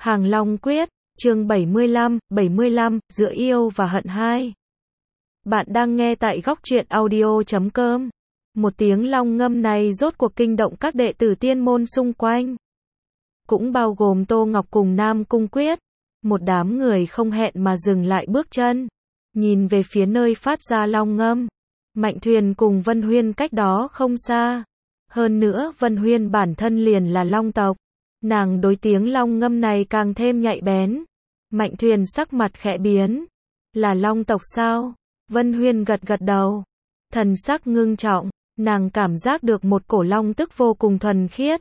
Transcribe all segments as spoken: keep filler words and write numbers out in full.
Hàng Long Quyết, chương bảy mươi lăm, bảy mươi lăm, giữa yêu và hận hai. Bạn đang nghe tại góc truyện audio chấm com. Một tiếng long ngâm này rốt cuộc kinh động các đệ tử tiên môn xung quanh. Cũng bao gồm Tô Ngọc cùng Nam Cung Quyết. Một đám người không hẹn mà dừng lại bước chân. Nhìn về phía nơi phát ra long ngâm. Mạnh Thuyền cùng Vân Huyên cách đó không xa. Hơn nữa Vân Huyên bản thân liền là long tộc. Nàng đối tiếng long ngâm này càng thêm nhạy bén. Mạnh Thuyền sắc mặt khẽ biến. Là long tộc sao? Vân Huyên gật gật đầu. Thần sắc ngưng trọng, nàng cảm giác được một cổ long tức vô cùng thuần khiết.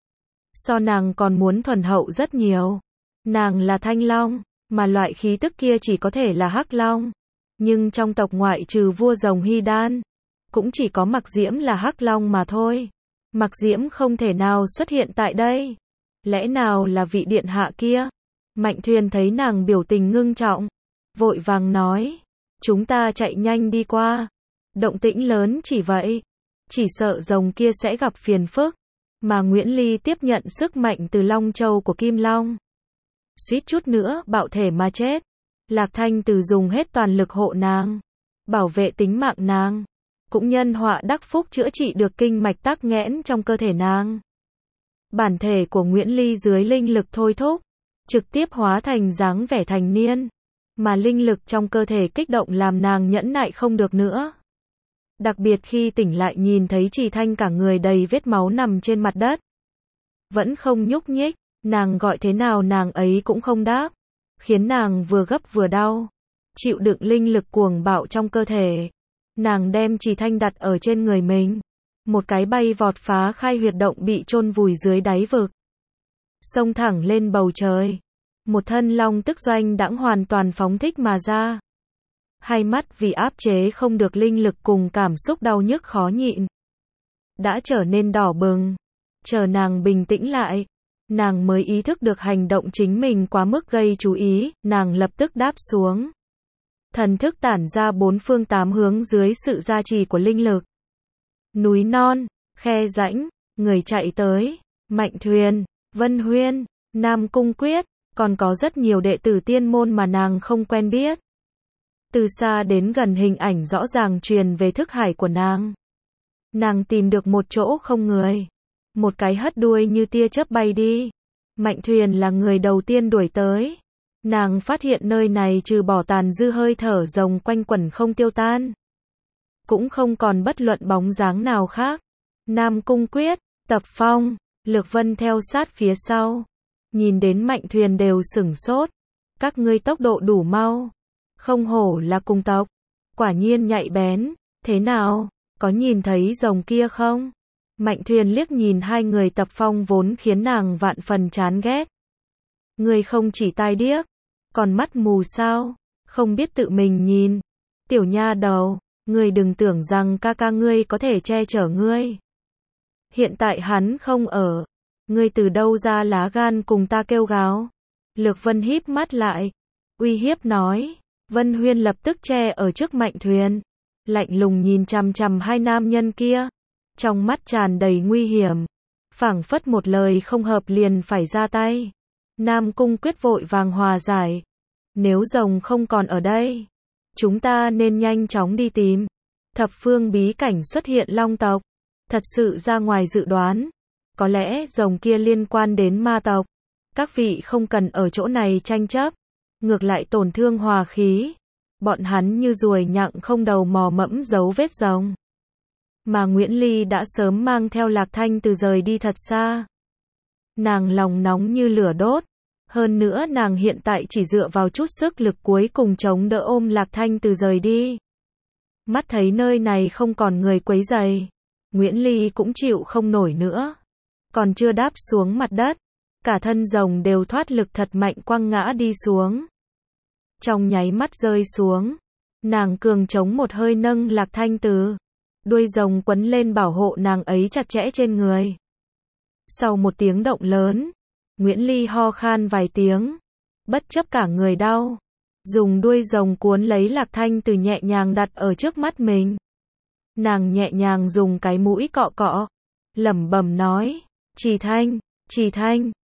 So nàng còn muốn thuần hậu rất nhiều. Nàng là thanh long, mà loại khí tức kia chỉ có thể là hắc long. Nhưng trong tộc ngoại trừ vua rồng Hy Đan, cũng chỉ có Mặc Diễm là hắc long mà thôi. Mặc Diễm không thể nào xuất hiện tại đây. Lẽ nào là vị điện hạ kia? Mạnh Thuyền thấy nàng biểu tình ngưng trọng, vội vàng nói, chúng ta chạy nhanh đi qua. Động tĩnh lớn chỉ vậy, chỉ sợ rồng kia sẽ gặp phiền phức. Mà Nguyễn Ly tiếp nhận sức mạnh từ Long Châu của Kim Long. Suýt chút nữa bạo thể mà chết. Lạc Thanh Từ dùng hết toàn lực hộ nàng, bảo vệ tính mạng nàng. Cũng nhân họa đắc phúc chữa trị được kinh mạch tắc nghẽn trong cơ thể nàng. Bản thể của Nguyễn Ly dưới linh lực thôi thúc, trực tiếp hóa thành dáng vẻ thành niên. Mà linh lực trong cơ thể kích động làm nàng nhẫn nại không được nữa. Đặc biệt khi tỉnh lại nhìn thấy Trì Thanh cả người đầy vết máu nằm trên mặt đất. Vẫn không nhúc nhích, nàng gọi thế nào nàng ấy cũng không đáp. Khiến nàng vừa gấp vừa đau. Chịu đựng linh lực cuồng bạo trong cơ thể. Nàng đem Trì Thanh đặt ở trên người mình. Một cái bay vọt phá khai huyệt động bị chôn vùi dưới đáy vực. Xông thẳng lên bầu trời. Một thân long tức doanh đãng hoàn toàn phóng thích mà ra. Hai mắt vì áp chế không được linh lực cùng cảm xúc đau nhức khó nhịn. Đã trở nên đỏ bừng. Chờ nàng bình tĩnh lại. Nàng mới ý thức được hành động chính mình quá mức gây chú ý, nàng lập tức đáp xuống. Thần thức tản ra bốn phương tám hướng dưới sự gia trì của linh lực. Núi non, khe rãnh, người chạy tới, Mạnh Thuyền, Vân Huyên, Nam Cung Quyết, còn có rất nhiều đệ tử tiên môn mà nàng không quen biết. Từ xa đến gần hình ảnh rõ ràng truyền về thức hải của nàng. Nàng tìm được một chỗ không người. Một cái hất đuôi như tia chớp bay đi. Mạnh Thuyền là người đầu tiên đuổi tới. Nàng phát hiện nơi này trừ bỏ tàn dư hơi thở rồng quanh quẩn không tiêu tan. Cũng không còn bất luận bóng dáng nào khác. Nam Cung Quyết, Tập Phong, Lược Vân theo sát phía sau. Nhìn đến Mạnh Thuyền đều sửng sốt. Các ngươi tốc độ đủ mau. Không hổ là cùng tộc. Quả nhiên nhạy bén. Thế nào? Có nhìn thấy rồng kia không? Mạnh Thuyền liếc nhìn hai người Tập Phong vốn khiến nàng vạn phần chán ghét. Ngươi không chỉ tai điếc, còn mắt mù sao? Không biết tự mình nhìn. Tiểu nha đầu, ngươi đừng tưởng rằng ca ca ngươi có thể che chở ngươi. Hiện tại hắn không ở. Ngươi từ đâu ra lá gan cùng ta kêu gào? Lược Vân híp mắt lại, uy hiếp nói. Vân Huyên lập tức che ở trước Mạnh Thuyền, lạnh lùng nhìn chằm chằm hai nam nhân kia, trong mắt tràn đầy nguy hiểm, phảng phất một lời không hợp liền phải ra tay. Nam Cung Quyết vội vàng hòa giải, nếu rồng không còn ở đây, chúng ta nên nhanh chóng đi tìm. Thập phương bí cảnh xuất hiện long tộc, thật sự ra ngoài dự đoán, có lẽ rồng kia liên quan đến ma tộc. Các vị không cần ở chỗ này tranh chấp, ngược lại tổn thương hòa khí. Bọn hắn như ruồi nhặng không đầu mò mẫm dấu vết rồng. Mà Nguyễn Ly đã sớm mang theo Lạc Thanh Từ rời đi thật xa. Nàng lòng nóng như lửa đốt. Hơn nữa nàng hiện tại chỉ dựa vào chút sức lực cuối cùng chống đỡ ôm Lạc Thanh Từ rời đi. Mắt thấy nơi này không còn người quấy rầy, Nguyễn Ly cũng chịu không nổi nữa. Còn chưa đáp xuống mặt đất, cả thân rồng đều thoát lực thật mạnh quăng ngã đi xuống. Trong nháy mắt rơi xuống, nàng cường chống một hơi nâng Lạc Thanh Từ. Đuôi rồng quấn lên bảo hộ nàng ấy chặt chẽ trên người. Sau một tiếng động lớn, Nguyễn Ly ho khan vài tiếng, bất chấp cả người đau, dùng đuôi rồng cuốn lấy Lạc Thanh Từ nhẹ nhàng đặt ở trước mắt mình. Nàng nhẹ nhàng dùng cái mũi cọ cọ, lẩm bẩm nói, Trì Thanh, Trì Thanh,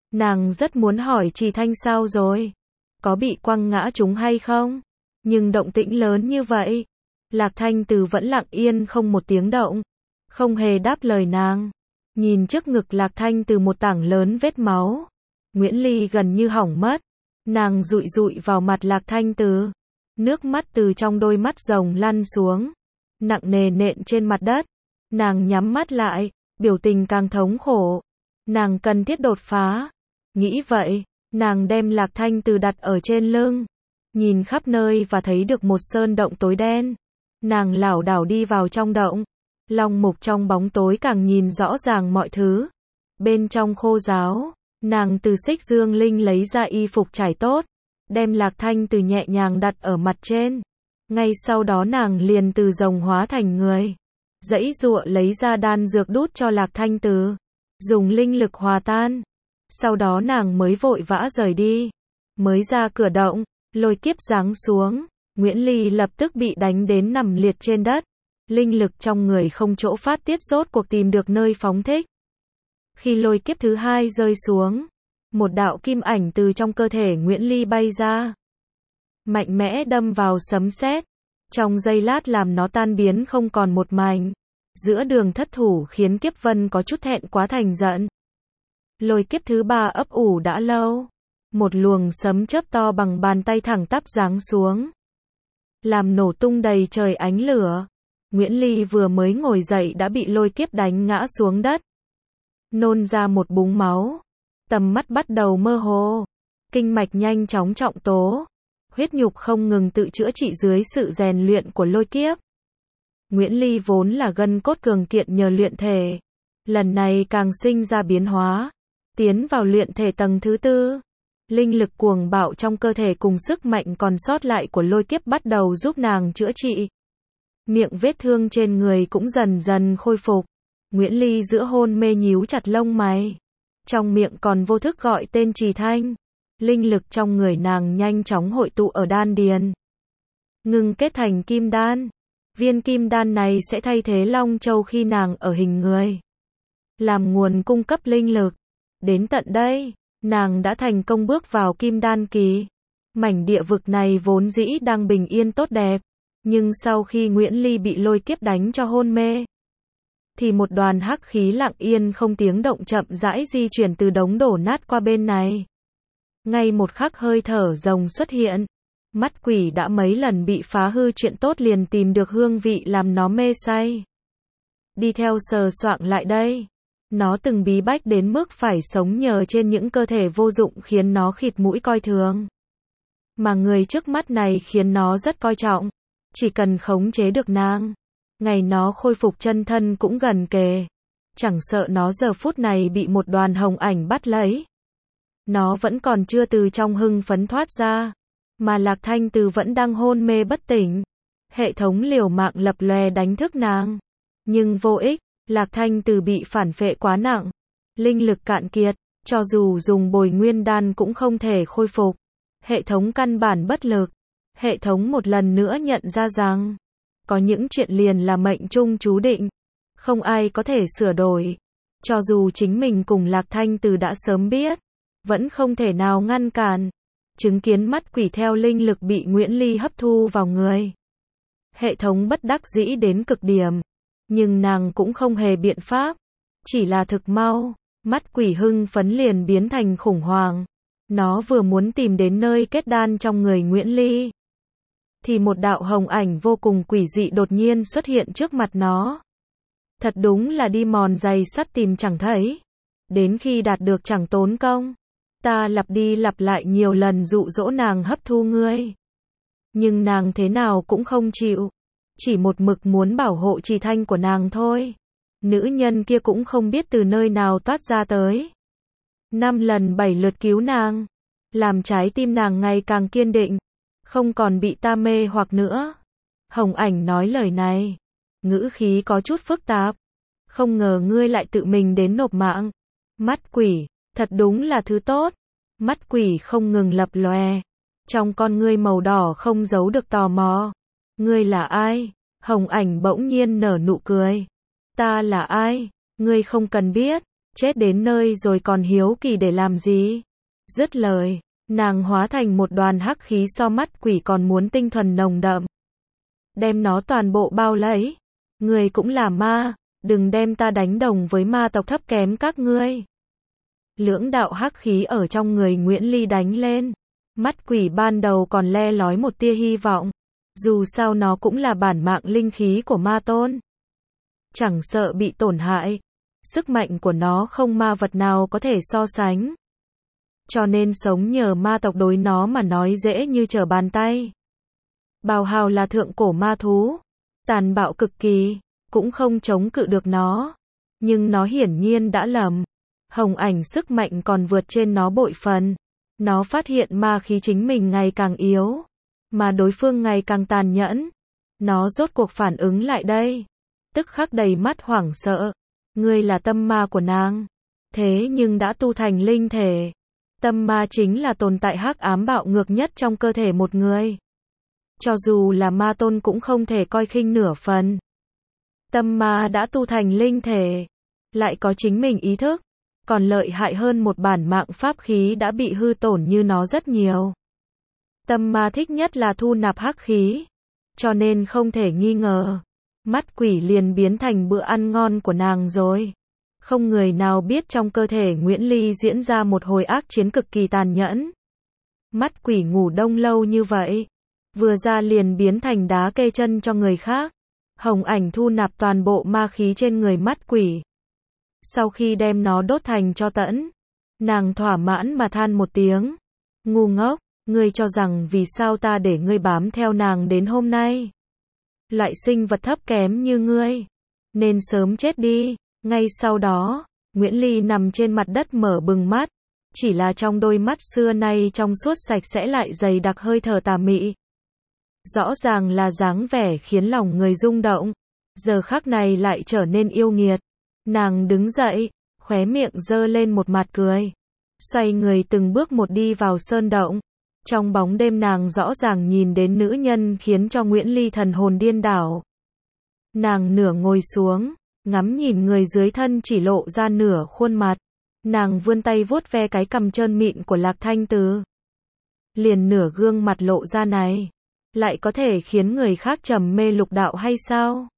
Nàng rất muốn hỏi Trì Thanh sao rồi? Có bị quăng ngã trúng hay không? Nhưng động tĩnh lớn như vậy. Lạc Thanh Từ vẫn lặng yên không một tiếng động. Không hề đáp lời nàng. Nhìn trước ngực Lạc Thanh Từ một tảng lớn vết máu. Nguyễn Ly gần như hỏng mất. Nàng dụi dụi vào mặt Lạc Thanh Từ. Nước mắt từ trong đôi mắt rồng lăn xuống. Nặng nề nện trên mặt đất. Nàng nhắm mắt lại. Biểu tình càng thống khổ. Nàng cần thiết đột phá. Nghĩ vậy, nàng đem Lạc Thanh Từ đặt ở trên lưng. Nhìn khắp nơi và thấy được một sơn động tối đen. Nàng lảo đảo đi vào trong động. Long mục trong bóng tối càng nhìn rõ ràng mọi thứ. Bên trong khô giáo, nàng từ xích dương linh lấy ra y phục trải tốt. Đem Lạc Thanh Từ nhẹ nhàng đặt ở mặt trên. Ngay sau đó nàng liền từ rồng hóa thành người. Giãy giụa lấy ra đan dược đút cho Lạc Thanh Từ. Dùng linh lực hòa tan. Sau đó nàng mới vội vã rời đi. Mới ra cửa động, lôi kiếp giáng xuống. Nguyễn Ly lập tức bị đánh đến nằm liệt trên đất. Linh lực trong người không chỗ phát tiết rốt cuộc tìm được nơi phóng thích. Khi lôi kiếp thứ hai rơi xuống, một đạo kim ảnh từ trong cơ thể Nguyễn Ly bay ra. Mạnh mẽ đâm vào sấm sét. Trong giây lát làm nó tan biến không còn một mảnh. Giữa đường thất thủ khiến Kiếp Vân có chút thẹn quá thành giận. Lôi kiếp thứ ba ấp ủ đã lâu. Một luồng sấm chớp to bằng bàn tay thẳng tắp giáng xuống. Làm nổ tung đầy trời ánh lửa. Nguyễn Ly vừa mới ngồi dậy đã bị lôi kiếp đánh ngã xuống đất. Nôn ra một búng máu. Tầm mắt bắt đầu mơ hồ. Kinh mạch nhanh chóng trọng tố. Huyết nhục không ngừng tự chữa trị dưới sự rèn luyện của lôi kiếp. Nguyễn Ly vốn là gân cốt cường kiện nhờ luyện thể. Lần này càng sinh ra biến hóa. Tiến vào luyện thể tầng thứ tư. Linh lực cuồng bạo trong cơ thể cùng sức mạnh còn sót lại của lôi kiếp bắt đầu giúp nàng chữa trị. Miệng vết thương trên người cũng dần dần khôi phục. Nguyễn Ly giữa hôn mê nhíu chặt lông mày. Trong miệng còn vô thức gọi tên Trì Thanh. Linh lực trong người nàng nhanh chóng hội tụ ở đan điền. Ngừng kết thành kim đan. Viên kim đan này sẽ thay thế Long Châu khi nàng ở hình người. Làm nguồn cung cấp linh lực. Đến tận đây, nàng đã thành công bước vào kim đan kỳ. Mảnh địa vực này vốn dĩ đang bình yên tốt đẹp. Nhưng sau khi Nguyễn Ly bị lôi kiếp đánh cho hôn mê, thì một đoàn hắc khí lặng yên không tiếng động chậm rãi di chuyển từ đống đổ nát qua bên này. Ngay một khắc hơi thở rồng xuất hiện. Mắt quỷ đã mấy lần bị phá hư chuyện tốt liền tìm được hương vị làm nó mê say. Đi theo sờ soạng lại đây. Nó từng bí bách đến mức phải sống nhờ trên những cơ thể vô dụng khiến nó khịt mũi coi thường. Mà người trước mắt này khiến nó rất coi trọng. Chỉ cần khống chế được nàng. Ngày nó khôi phục chân thân cũng gần kề. Chẳng sợ nó giờ phút này bị một đoàn hồng ảnh bắt lấy. Nó vẫn còn chưa từ trong hưng phấn thoát ra. Mà Lạc Thanh Từ vẫn đang hôn mê bất tỉnh. Hệ thống liều mạng lập lòe đánh thức nàng. Nhưng vô ích, Lạc Thanh Từ bị phản phệ quá nặng. Linh lực cạn kiệt, cho dù dùng bồi nguyên đan cũng không thể khôi phục. Hệ thống căn bản bất lực. Hệ thống một lần nữa nhận ra rằng, có những chuyện liền là mệnh trung chú định. Không ai có thể sửa đổi. Cho dù chính mình cùng Lạc Thanh Từ đã sớm biết, vẫn không thể nào ngăn cản. Chứng kiến mắt quỷ theo linh lực bị Nguyễn Ly hấp thu vào người. Hệ thống bất đắc dĩ đến cực điểm. Nhưng nàng cũng không hề biện pháp. Chỉ là thực mau, mắt quỷ hưng phấn liền biến thành khủng hoảng. Nó vừa muốn tìm đến nơi kết đan trong người Nguyễn Ly. Thì một đạo hồng ảnh vô cùng quỷ dị đột nhiên xuất hiện trước mặt nó. Thật đúng là đi mòn giày sắt tìm chẳng thấy. Đến khi đạt được chẳng tốn công. Ta lặp đi lặp lại nhiều lần dụ dỗ nàng hấp thu ngươi. Nhưng nàng thế nào cũng không chịu. Chỉ một mực muốn bảo hộ Trì Thanh của nàng thôi. Nữ nhân kia cũng không biết từ nơi nào toát ra tới. Năm lần bảy lượt cứu nàng. Làm trái tim nàng ngày càng kiên định. Không còn bị ta mê hoặc nữa. Hồng ảnh nói lời này. Ngữ khí có chút phức tạp. Không ngờ ngươi lại tự mình đến nộp mạng. Mắt quỷ, thật đúng là thứ tốt. Mắt quỷ không ngừng lập lòe. Trong con ngươi màu đỏ không giấu được tò mò. Ngươi là ai? Hồng ảnh bỗng nhiên nở nụ cười. Ta là ai? Ngươi không cần biết. chết đến nơi rồi còn hiếu kỳ để làm gì? Dứt lời, nàng hóa thành một đoàn hắc khí so mắt quỷ còn muốn tinh thuần nồng đậm. Đem nó toàn bộ bao lấy. Người cũng là ma, đừng đem ta đánh đồng với ma tộc thấp kém các ngươi. Lưỡng đạo hắc khí ở trong người Nguyễn Ly đánh lên. Mắt quỷ ban đầu còn le lói một tia hy vọng. Dù sao nó cũng là bản mạng linh khí của ma tôn. Chẳng sợ bị tổn hại. Sức mạnh của nó không ma vật nào có thể so sánh. Cho nên sống nhờ ma tộc đối nó mà nói dễ như trở bàn tay. Bào Hào là thượng cổ ma thú. Tàn bạo cực kỳ. Cũng không chống cự được nó. Nhưng nó hiển nhiên đã lầm. Hồng ảnh sức mạnh còn vượt trên nó bội phần. Nó phát hiện ma khí chính mình ngày càng yếu. Mà đối phương ngày càng tàn nhẫn. Nó rốt cuộc phản ứng lại đây. Tức khắc đầy mắt hoảng sợ. Ngươi là tâm ma của nàng. Thế nhưng đã tu thành linh thể. Tâm ma chính là tồn tại hắc ám bạo ngược nhất trong cơ thể một người. Cho dù là ma tôn cũng không thể coi khinh nửa phần. Tâm ma đã tu thành linh thể. Lại có chính mình ý thức. Còn lợi hại hơn một bản mạng pháp khí đã bị hư tổn như nó rất nhiều. Tâm ma thích nhất là thu nạp hắc khí. Cho nên không thể nghi ngờ. Mắt quỷ liền biến thành bữa ăn ngon của nàng rồi. Không người nào biết trong cơ thể Nguyễn Ly diễn ra một hồi ác chiến cực kỳ tàn nhẫn. Mắt quỷ ngủ đông lâu như vậy. Vừa ra liền biến thành đá kê chân cho người khác. Hồng ảnh thu nạp toàn bộ ma khí trên người mắt quỷ. Sau khi đem nó đốt thành tro tẫn, nàng thỏa mãn mà than một tiếng. Ngu ngốc, ngươi cho rằng vì sao ta để ngươi bám theo nàng đến hôm nay? Loại sinh vật thấp kém như ngươi, nên sớm chết đi. Ngay sau đó, Nguyễn Ly nằm trên mặt đất mở bừng mắt. Chỉ là trong đôi mắt xưa nay trong suốt sạch sẽ lại dày đặc hơi thở tà mị. Rõ ràng là dáng vẻ khiến lòng người rung động. Giờ khắc này lại trở nên yêu nghiệt. Nàng đứng dậy, khóe miệng giơ lên một mặt cười. Xoay người từng bước một đi vào sơn động. Trong bóng đêm nàng rõ ràng nhìn đến nữ nhân khiến cho Nguyễn Ly thần hồn điên đảo. Nàng nửa ngồi xuống, ngắm nhìn người dưới thân chỉ lộ ra nửa khuôn mặt. Nàng vươn tay vuốt ve cái cằm trơn mịn của Lạc Thanh Từ. Liền nửa gương mặt lộ ra này, lại có thể khiến người khác trầm mê lục đạo hay sao?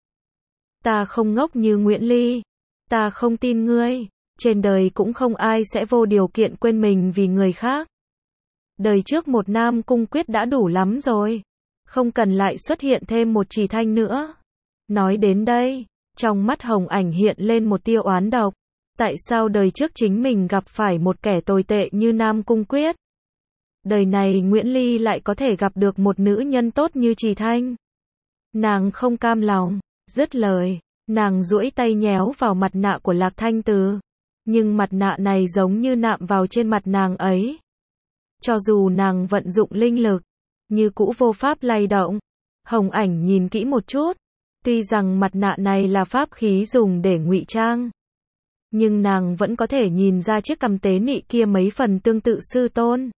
Ta không ngốc như Nguyễn Ly. Ta không tin ngươi. Trên đời cũng không ai sẽ vô điều kiện quên mình vì người khác. Đời trước một Nam Cung Quyết đã đủ lắm rồi. Không cần lại xuất hiện thêm một Trì Thanh nữa. Nói đến đây, trong mắt Hồng Ảnh hiện lên một tia oán độc. Tại sao đời trước chính mình gặp phải một kẻ tồi tệ như Nam Cung Quyết? Đời này Nguyễn Ly lại có thể gặp được một nữ nhân tốt như Trì Thanh. Nàng không cam lòng, dứt lời, nàng duỗi tay nhéo vào mặt nạ của Lạc Thanh Từ. Nhưng mặt nạ này giống như nạm vào trên mặt nàng ấy. Cho dù nàng vận dụng linh lực, như cũ vô pháp lay động. Hồng Ảnh nhìn kỹ một chút. Tuy rằng mặt nạ này là pháp khí dùng để ngụy trang, nhưng nàng vẫn có thể nhìn ra chiếc cằm tế nị kia mấy phần tương tự sư tôn.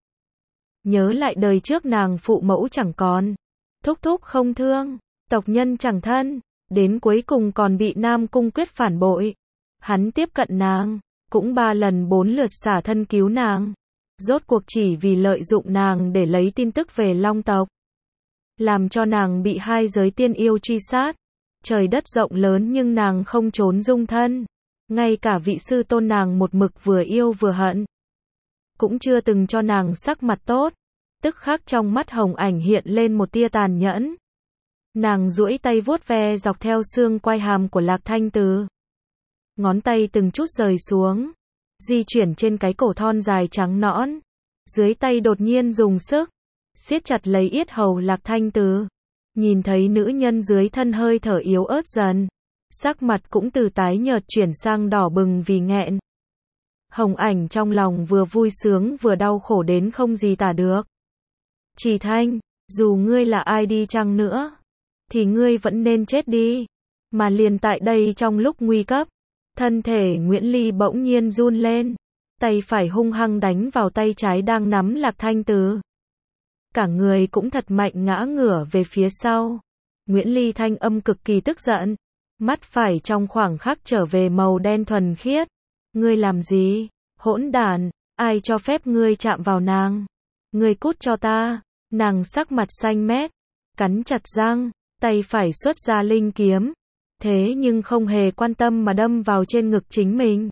Nhớ lại đời trước nàng phụ mẫu chẳng còn, thúc thúc không thương, tộc nhân chẳng thân, đến cuối cùng còn bị Nam Cung Quyết phản bội. Hắn tiếp cận nàng, cũng ba lần bốn lượt xả thân cứu nàng. Rốt cuộc chỉ vì lợi dụng nàng để lấy tin tức về Long tộc. Làm cho nàng bị hai giới tiên yêu truy sát. Trời đất rộng lớn nhưng nàng không trốn dung thân. Ngay cả vị sư tôn nàng một mực vừa yêu vừa hận, cũng chưa từng cho nàng sắc mặt tốt. Tức khắc trong mắt Hồng Ảnh hiện lên một tia tàn nhẫn. Nàng duỗi tay vuốt ve dọc theo xương quai hàm của Lạc Thanh Từ. Ngón tay từng chút rời xuống, di chuyển trên cái cổ thon dài trắng nõn. Dưới tay đột nhiên dùng sức, siết chặt lấy yết hầu Lạc Thanh Từ. Nhìn thấy nữ nhân dưới thân hơi thở yếu ớt dần, sắc mặt cũng từ tái nhợt chuyển sang đỏ bừng vì nghẹn. Hồng Ảnh trong lòng vừa vui sướng vừa đau khổ đến không gì tả được. Trì Thanh, dù ngươi là ai đi chăng nữa, thì ngươi vẫn nên chết đi. Mà liền tại đây trong lúc nguy cấp, thân thể Nguyễn Ly bỗng nhiên run lên. Tay phải hung hăng đánh vào tay trái đang nắm Lạc Thanh Từ. Cả người cũng thật mạnh ngã ngửa về phía sau. Nguyễn Ly thanh âm cực kỳ tức giận. Mắt phải trong khoảng khắc trở về màu đen thuần khiết. Ngươi làm gì? Hỗn đản, ai cho phép ngươi chạm vào nàng? Ngươi cút cho ta. Nàng sắc mặt xanh mét, cắn chặt răng, tay phải xuất ra linh kiếm. Thế nhưng không hề quan tâm mà đâm vào trên ngực chính mình.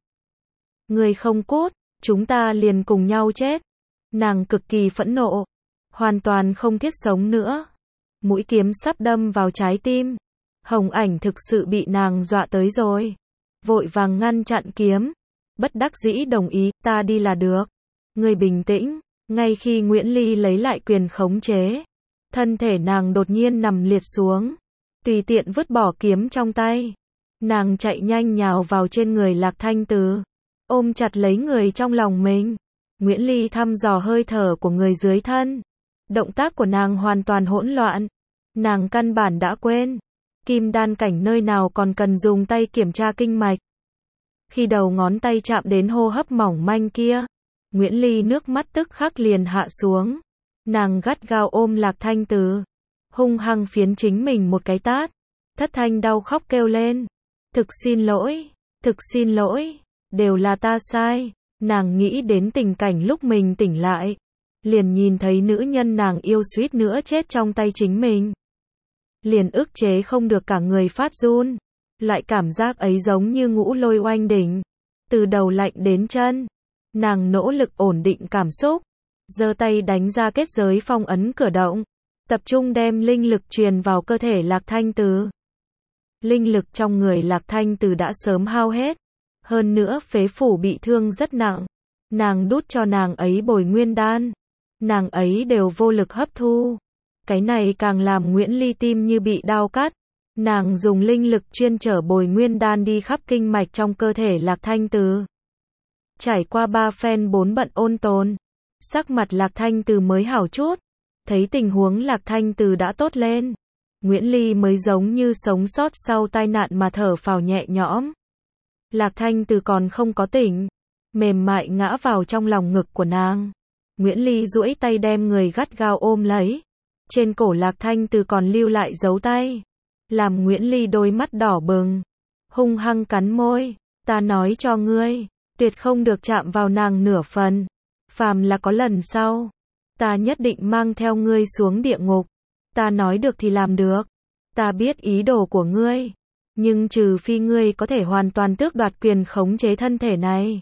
Ngươi không cút, chúng ta liền cùng nhau chết. Nàng cực kỳ phẫn nộ, hoàn toàn không thiết sống nữa. Mũi kiếm sắp đâm vào trái tim. Hồng Ảnh thực sự bị nàng dọa tới rồi. Vội vàng ngăn chặn kiếm. Bất đắc dĩ đồng ý, ta đi là được. Ngươi bình tĩnh. Ngay khi Nguyễn Ly lấy lại quyền khống chế, thân thể nàng đột nhiên nằm liệt xuống, tùy tiện vứt bỏ kiếm trong tay. Nàng chạy nhanh nhào vào trên người Lạc Thanh Từ, ôm chặt lấy người trong lòng mình. Nguyễn Ly thăm dò hơi thở của người dưới thân. Động tác của nàng hoàn toàn hỗn loạn. Nàng căn bản đã quên. Kim đan cảnh nơi nào còn cần dùng tay kiểm tra kinh mạch. Khi đầu ngón tay chạm đến hô hấp mỏng manh kia, Nguyễn Ly nước mắt tức khắc liền hạ xuống. Nàng gắt gao ôm Lạc Thanh Từ, hung hăng phiến chính mình một cái tát. Thất thanh đau khóc kêu lên. Thực xin lỗi, thực xin lỗi, đều là ta sai. Nàng nghĩ đến tình cảnh lúc mình tỉnh lại, liền nhìn thấy nữ nhân nàng yêu suýt nữa chết trong tay chính mình. Liền ức chế không được cả người phát run. Loại cảm giác ấy giống như ngũ lôi oanh đỉnh, từ đầu lạnh đến chân. Nàng nỗ lực ổn định cảm xúc, giơ tay đánh ra kết giới phong ấn cửa động, tập trung đem linh lực truyền vào cơ thể Lạc Thanh Từ. Linh lực trong người Lạc Thanh Từ đã sớm hao hết, hơn nữa phế phủ bị thương rất nặng. Nàng đút cho nàng ấy bồi nguyên đan, nàng ấy đều vô lực hấp thu. Cái này càng làm Nguyễn Ly tim như bị đau cắt. Nàng dùng linh lực chuyên chở bồi nguyên đan đi khắp kinh mạch trong cơ thể Lạc Thanh Từ. Trải qua ba phen bốn bận ôn tồn, sắc mặt Lạc Thanh Từ mới hảo chút. Thấy tình huống Lạc Thanh Từ đã tốt lên, Nguyễn Ly mới giống như sống sót sau tai nạn mà thở phào nhẹ nhõm. Lạc Thanh Từ còn không có tỉnh, mềm mại ngã vào trong lòng ngực của nàng. Nguyễn Ly duỗi tay đem người gắt gao ôm lấy. Trên cổ Lạc Thanh Từ còn lưu lại dấu tay, làm Nguyễn Ly đôi mắt đỏ bừng, hung hăng cắn môi. Ta nói cho ngươi, tuyệt không được chạm vào nàng nửa phần. Phàm là có lần sau, ta nhất định mang theo ngươi xuống địa ngục. Ta nói được thì làm được. Ta biết ý đồ của ngươi, nhưng trừ phi ngươi có thể hoàn toàn tước đoạt quyền khống chế thân thể này.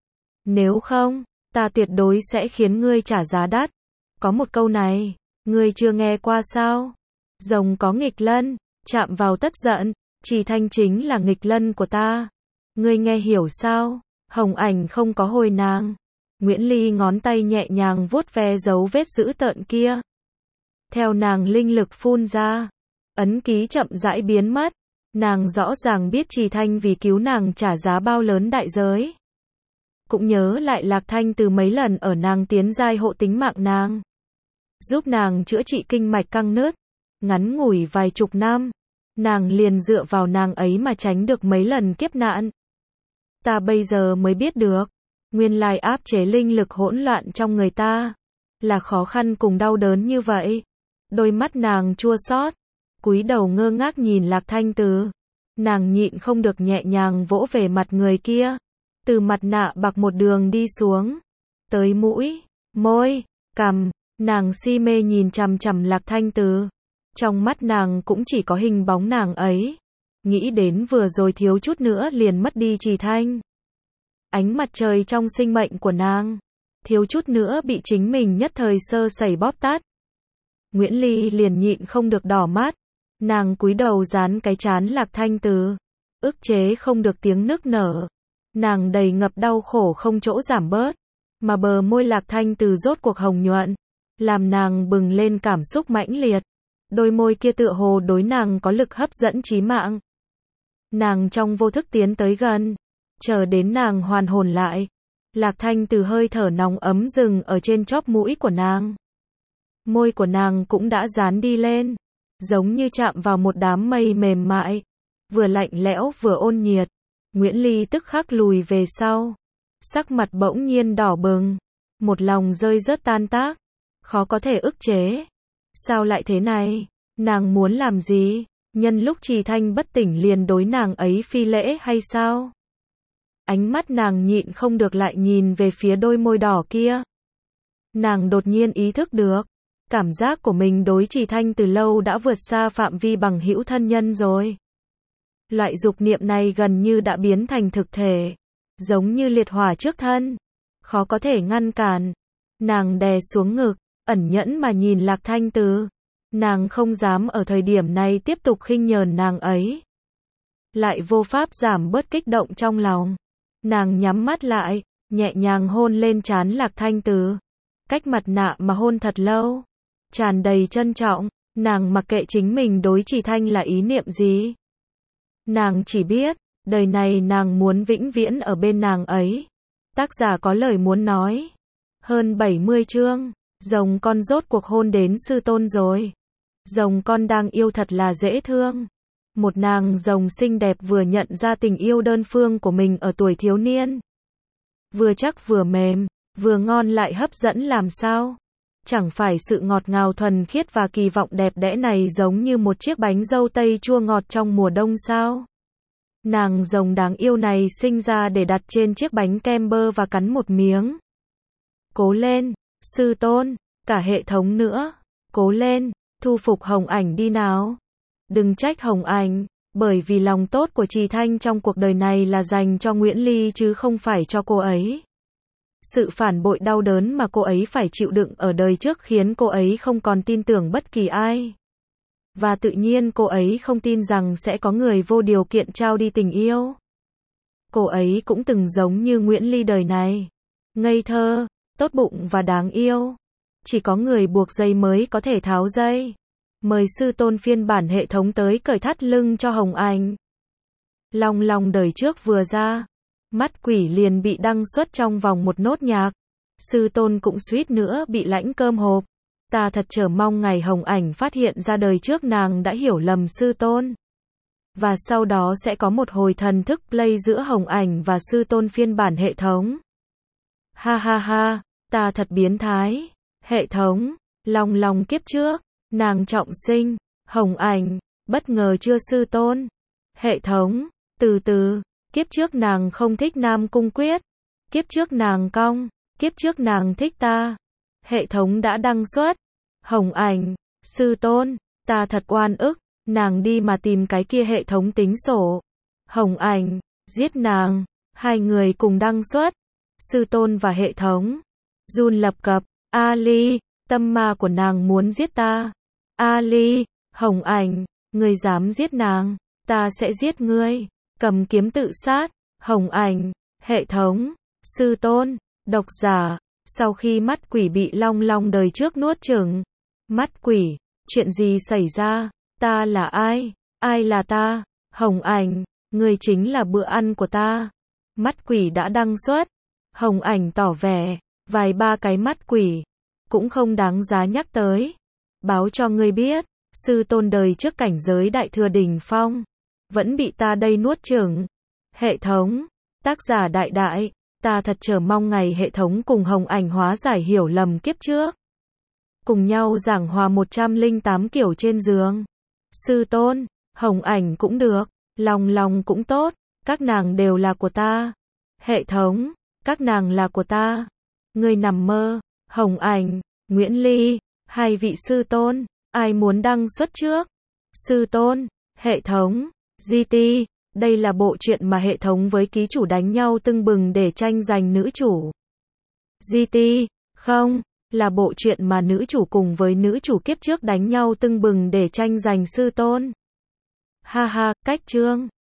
Nếu không, ta tuyệt đối sẽ khiến ngươi trả giá đắt. Có một câu này, ngươi chưa nghe qua sao? Rồng có nghịch lân, chạm vào tất giận, Trì Thanh chính là nghịch lân của ta. Ngươi nghe hiểu sao? Hồng Ảnh không có hồi nàng. Nguyễn Ly ngón tay nhẹ nhàng vuốt ve dấu vết dữ tợn kia. Theo nàng linh lực phun ra, ấn ký chậm rãi biến mất. Nàng rõ ràng biết Trì Thanh vì cứu nàng trả giá bao lớn đại giới. Cũng nhớ lại Lạc Thanh Từ mấy lần ở nàng tiến giai hộ tính mạng nàng, giúp nàng chữa trị kinh mạch căng nứt. Ngắn ngủi vài chục năm, nàng liền dựa vào nàng ấy mà tránh được mấy lần kiếp nạn. Ta bây giờ mới biết được, nguyên lai áp chế linh lực hỗn loạn trong người ta là khó khăn cùng đau đớn như vậy. Đôi mắt nàng chua xót, cúi đầu ngơ ngác nhìn Lạc Thanh Từ. Nàng nhịn không được nhẹ nhàng vỗ về mặt người kia, từ mặt nạ bạc một đường đi xuống, tới mũi, môi, cằm. Nàng si mê nhìn chằm chằm Lạc Thanh Từ. Trong mắt nàng cũng chỉ có hình bóng nàng ấy. Nghĩ đến vừa rồi thiếu chút nữa liền mất đi Trì Thanh. Ánh mặt trời trong sinh mệnh của nàng, thiếu chút nữa bị chính mình nhất thời sơ sẩy bóp tát. Nguyễn Ly liền nhịn không được đỏ mắt. Nàng cúi đầu dán cái trán Lạc Thanh Từ, ức chế không được tiếng nức nở. Nàng đầy ngập đau khổ không chỗ giảm bớt, mà bờ môi Lạc Thanh Từ rốt cuộc hồng nhuận, làm nàng bừng lên cảm xúc mãnh liệt. Đôi môi kia tựa hồ đối nàng có lực hấp dẫn chí mạng. Nàng trong vô thức tiến tới gần, chờ đến nàng hoàn hồn lại. Lạc Thanh Từ hơi thở nóng ấm dừng ở trên chóp mũi của nàng. Môi của nàng cũng đã dán đi lên, giống như chạm vào một đám mây mềm mại, vừa lạnh lẽo vừa ôn nhiệt. Nguyễn Ly tức khắc lùi về sau, sắc mặt bỗng nhiên đỏ bừng, một lòng rơi rớt tan tác, khó có thể ức chế. Sao lại thế này? Nàng muốn làm gì? Nhân lúc Trì Thanh bất tỉnh liền đối nàng ấy phi lễ hay sao? Ánh mắt nàng nhịn không được lại nhìn về phía đôi môi đỏ kia. Nàng đột nhiên ý thức được, cảm giác của mình đối Trì Thanh từ lâu đã vượt xa phạm vi bằng hữu thân nhân rồi. Loại dục niệm này gần như đã biến thành thực thể, giống như liệt hỏa trước thân, khó có thể ngăn cản. Nàng đè xuống ngực, ẩn nhẫn mà nhìn Lạc Thanh Từ. Nàng không dám ở thời điểm này tiếp tục khinh nhờn nàng ấy, lại vô pháp giảm bớt kích động trong lòng. Nàng nhắm mắt lại, nhẹ nhàng hôn lên trán Lạc Thanh Từ, cách mặt nạ mà hôn thật lâu, tràn đầy trân trọng. Nàng mặc kệ chính mình đối Trì Thanh là ý niệm gì. Nàng chỉ biết, đời này nàng muốn vĩnh viễn ở bên nàng ấy. Tác giả có lời muốn nói. Hơn bảy mươi chương, rồng con rốt cuộc hôn đến sư tôn rồi. Rồng con đang yêu thật là dễ thương. Một nàng rồng xinh đẹp vừa nhận ra tình yêu đơn phương của mình ở tuổi thiếu niên. Vừa chắc vừa mềm, vừa ngon lại hấp dẫn làm sao. Chẳng phải sự ngọt ngào thuần khiết và kỳ vọng đẹp đẽ này giống như một chiếc bánh dâu tây chua ngọt trong mùa đông sao? Nàng rồng đáng yêu này sinh ra để đặt trên chiếc bánh kem bơ và cắn một miếng. Cố lên, sư tôn, cả hệ thống nữa. Cố lên, thu phục Hồng Ảnh đi nào. Đừng trách Hồng Ảnh, bởi vì lòng tốt của Trì Thanh trong cuộc đời này là dành cho Nguyễn Ly chứ không phải cho cô ấy. Sự phản bội đau đớn mà cô ấy phải chịu đựng ở đời trước khiến cô ấy không còn tin tưởng bất kỳ ai. Và tự nhiên cô ấy không tin rằng sẽ có người vô điều kiện trao đi tình yêu. Cô ấy cũng từng giống như Nguyễn Ly đời này. Ngây thơ, tốt bụng và đáng yêu. Chỉ có người buộc dây mới có thể tháo dây. Mời sư tôn phiên bản hệ thống tới cởi thắt lưng cho Hồng Ảnh. Long Long đời trước vừa ra, mắt quỷ liền bị đăng xuất trong vòng một nốt nhạc. Sư tôn cũng suýt nữa bị lãnh cơm hộp. Ta thật chờ mong ngày Hồng Ảnh phát hiện ra đời trước nàng đã hiểu lầm sư tôn. Và sau đó sẽ có một hồi thần thức play giữa Hồng Ảnh và sư tôn phiên bản hệ thống. Ha ha ha, ta thật biến thái. Hệ thống, Long Long kiếp trước, nàng trọng sinh, Hồng Ảnh, bất ngờ chưa sư tôn. Hệ thống, từ từ, kiếp trước nàng không thích Nam Cung Quyết. Kiếp trước nàng cong, kiếp trước nàng thích ta. Hệ thống đã đăng xuất. Hồng Ảnh, sư tôn, ta thật oan ức, nàng đi mà tìm cái kia hệ thống tính sổ. Hồng Ảnh, giết nàng, hai người cùng đăng xuất. Sư tôn và hệ thống. Run lập cập, Ali, tâm ma của nàng muốn giết ta. Ali, Hồng Ảnh, ngươi dám giết nàng, ta sẽ giết ngươi. Cầm kiếm tự sát. Hồng Ảnh, hệ thống, sư tôn, độc giả. Sau khi mắt quỷ bị Long Long đời trước nuốt chửng. Mắt quỷ, chuyện gì xảy ra? Ta là ai? Ai là ta? Hồng Ảnh, ngươi chính là bữa ăn của ta. Mắt quỷ đã đăng xuất. Hồng Ảnh tỏ vẻ, vài ba cái mắt quỷ, cũng không đáng giá nhắc tới. Báo cho ngươi biết, sư tôn đời trước cảnh giới đại thừa đỉnh phong, vẫn bị ta đây nuốt chửng. Hệ thống, tác giả đại đại, ta thật chờ mong ngày hệ thống cùng Hồng Ảnh hóa giải hiểu lầm kiếp trước. Cùng nhau giảng hòa một trăm lẻ tám kiểu trên giường. Sư tôn, Hồng Ảnh cũng được, Long Long cũng tốt, các nàng đều là của ta. Hệ thống, các nàng là của ta. Ngươi nằm mơ. Hồng Ảnh, Nguyễn Ly, hai vị sư tôn, ai muốn đăng xuất trước? Sư tôn, hệ thống, giê tê, đây là bộ truyện mà hệ thống với ký chủ đánh nhau tưng bừng để tranh giành nữ chủ. giê tê, không, là bộ truyện mà nữ chủ cùng với nữ chủ kiếp trước đánh nhau tưng bừng để tranh giành sư tôn. Ha ha, cách chương.